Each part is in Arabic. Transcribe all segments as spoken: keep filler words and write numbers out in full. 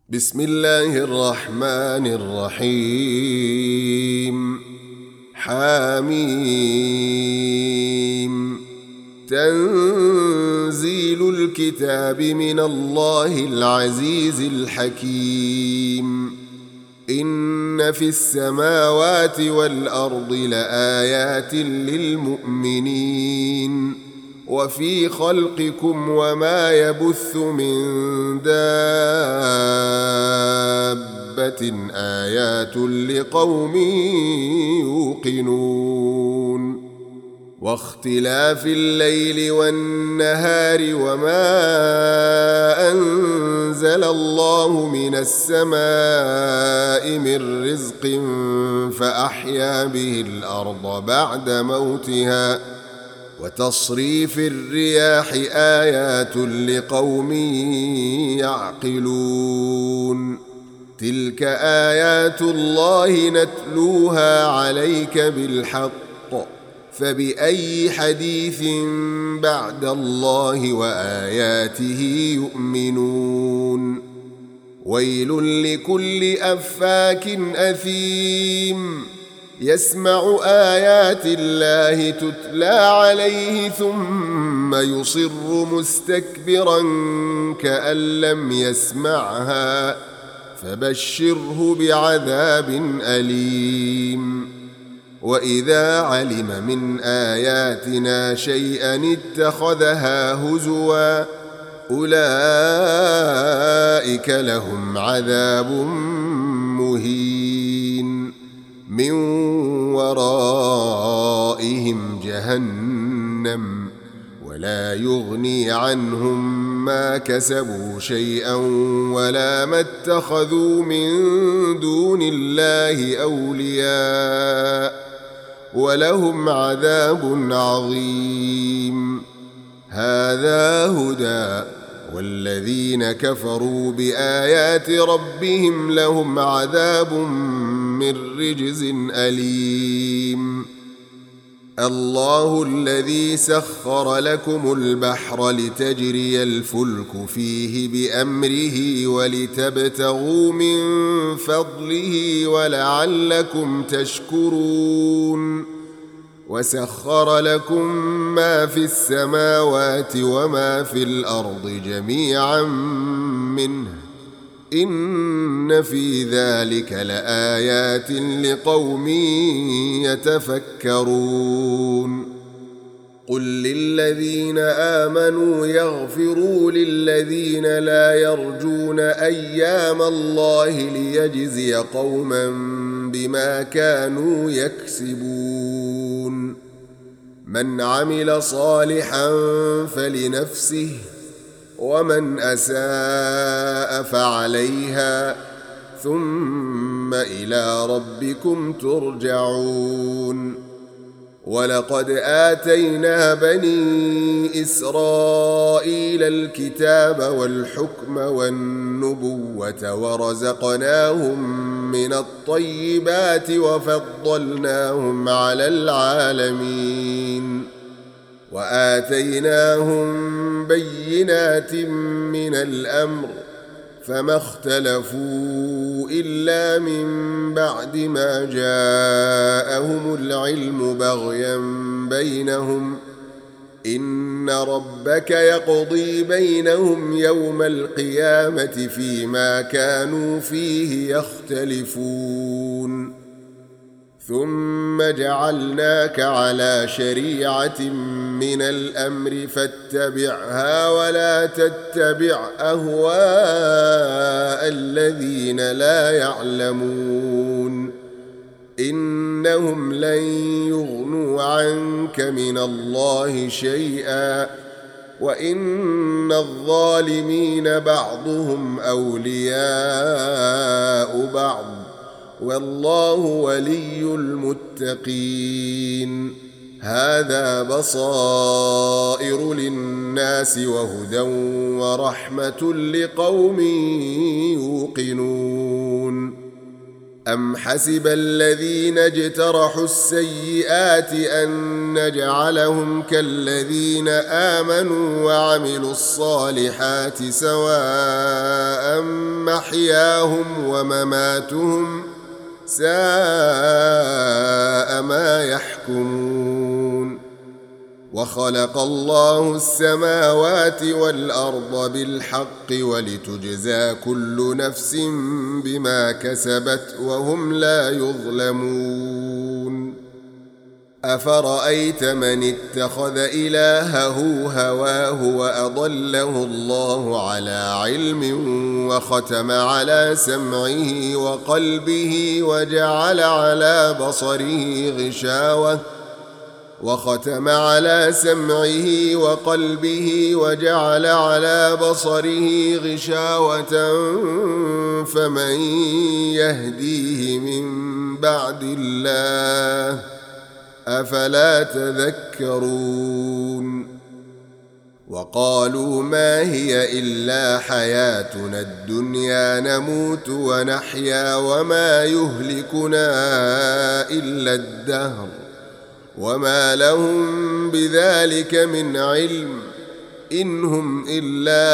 بسم الله الرحمن الرحيم. حميم. تنزيل الكتاب من الله العزيز الحكيم. إن في السماوات والأرض لآيات للمؤمنين وفي خلقكم وما يبث من دابة آيات لقوم يوقنون. واختلاف الليل والنهار وما أنزل الله من السماء من رزق فأحيا به الأرض بعد موتها وتصريف الرياح آيات لقوم يعقلون. تلك آيات الله نتلوها عليك بالحق فبأي حديث بعد الله وآياته يؤمنون. ويل لكل أفاك أثيم يسمع آيات الله تتلى عليه ثم يصر مستكبرا كأن لم يسمعها فبشره بعذاب أليم. وإذا علم من آياتنا شيئا اتخذها هزوا أولئك لهم عذاب مهين من ورائهم جهنم ولا يغني عنهم ما كسبوا شيئا ولا ما اتخذوا من دون الله أولياء ولهم عذاب عظيم. هذا هدى والذين كفروا بآيات ربهم لهم عذاب من رجز أليم. الله الذي سخر لكم البحر لتجري الفلك فيه بأمره ولتبتغوا من فضله ولعلكم تشكرون. وسخر لكم ما في السماوات وما في الأرض جميعا منه إن في ذلك لآيات لقوم يتفكرون. قل للذين آمنوا يغفروا للذين لا يرجون أيام الله ليجزي قوما بما كانوا يكسبون. من عمل صالحا فلنفسه ومن أساء فعليها ثم إلى ربكم ترجعون. ولقد آتينا بني إسرائيل الكتاب والحكم والنبوة ورزقناهم من الطيبات وفضلناهم على العالمين وآتيناهم بينات من الأمر فما اختلفوا إلا من بعد ما جاءهم العلم بغيا بينهم إن ربك يقضي بينهم يوم القيامة فيما كانوا فيه يختلفون. ثم جعلناك على شريعة من الأمر فاتبعها ولا تتبع أهواء الذين لا يعلمون إنهم لن يغنوا عنك من الله شيئا وإن الظالمين بعضهم أولياء بعض والله ولي المتقين. هذا بصائر للناس وهدى ورحمة لقوم يوقنون. أم حسب الذين اجترحوا السيئات أن نجعلهم كالذين آمنوا وعملوا الصالحات سواء محياهم ومماتهم ساء ما يحكمون وخلق الله السماوات والأرض بالحق ولتجزى كل نفس بما كسبت وهم لا يظلمون أفرأيت من اتخذ إلهه هواه وأضله الله على علم وختم على سمعه وقلبه وجعل على بصره غشاوة وختم على سمعه وقلبه وجعل على بصره غشاوة فمن يهديه من بعد الله أفلا تذكرون وقالوا ما هي إلا حياتنا الدنيا نموت ونحيا وما يهلكنا إلا الدهر وما لهم بذلك من علم إن هم إلا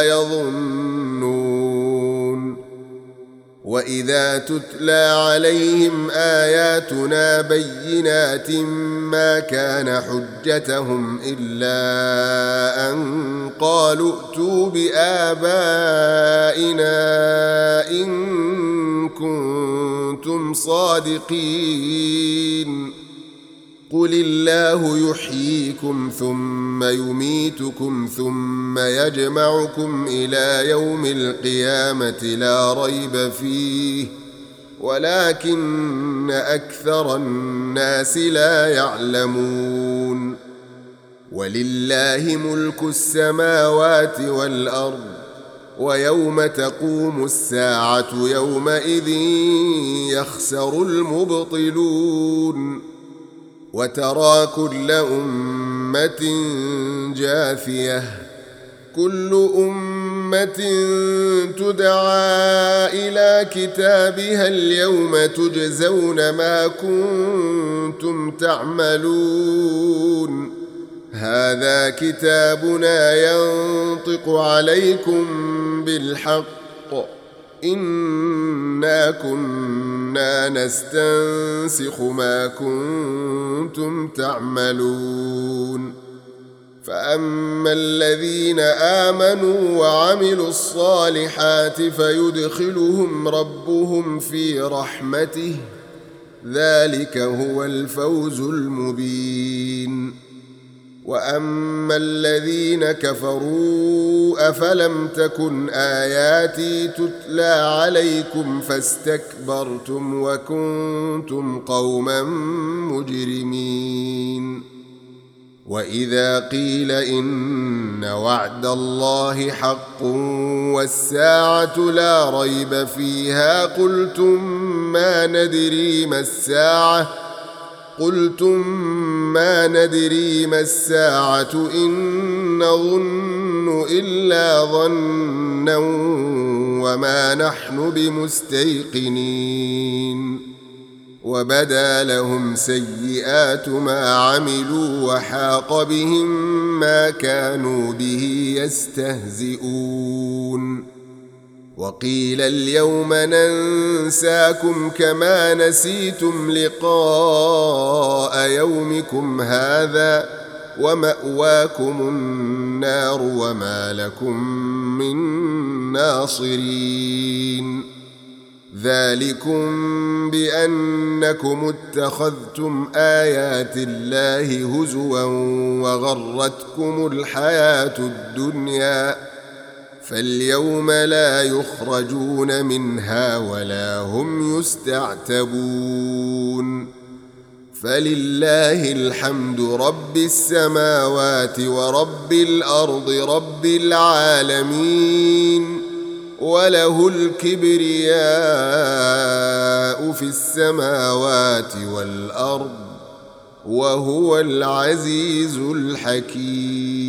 يظنون وإذا تتلى عليهم آياتنا بينات ما كان حجتهم إلا أن قالوا ائتوا بآبائنا إن كنتم صادقين قل الله يحييكم ثم يميتكم ثم يجمعكم إلى يوم القيامة لا ريب فيه ولكن أكثر الناس لا يعلمون ولله ملك السماوات والأرض ويوم تقوم الساعة يومئذ يخسر المبطلون وترى كل أمة جاثية كل أمة تدعى إلى كتابها اليوم تجزون ما كنتم تعملون هذا كتابنا ينطق عليكم بالحق إنا كنا نستنسخ ما كنتم تعملون فأما الذين آمنوا وعملوا الصالحات فيدخلهم ربهم في رحمته ذلك هو الفوز المبين وأما الذين كفروا أفلم تكن آياتي تتلى عليكم فاستكبرتم وكنتم قوما مجرمين وإذا قيل إن وعد الله حق والساعة لا ريب فيها قلتم ما ندري ما الساعة قلتم ما ندري ما الساعة إن نظن إلا ظنا وما نحن بمستيقنين وبدا لهم سيئات ما عملوا وحاق بهم ما كانوا به يستهزئون وقيل اليوم ننساكم كما نسيتم لقاء يومكم هذا ومأواكم النار وما لكم من ناصرين ذلكم بأنكم اتخذتم آيات الله هزوا وغرتكم الحياة الدنيا فاليوم لا يخرجون منها ولا هم يستعتبون فلله الحمد رب السماوات ورب الأرض رب العالمين وله الكبرياء في السماوات والأرض وهو العزيز الحكيم.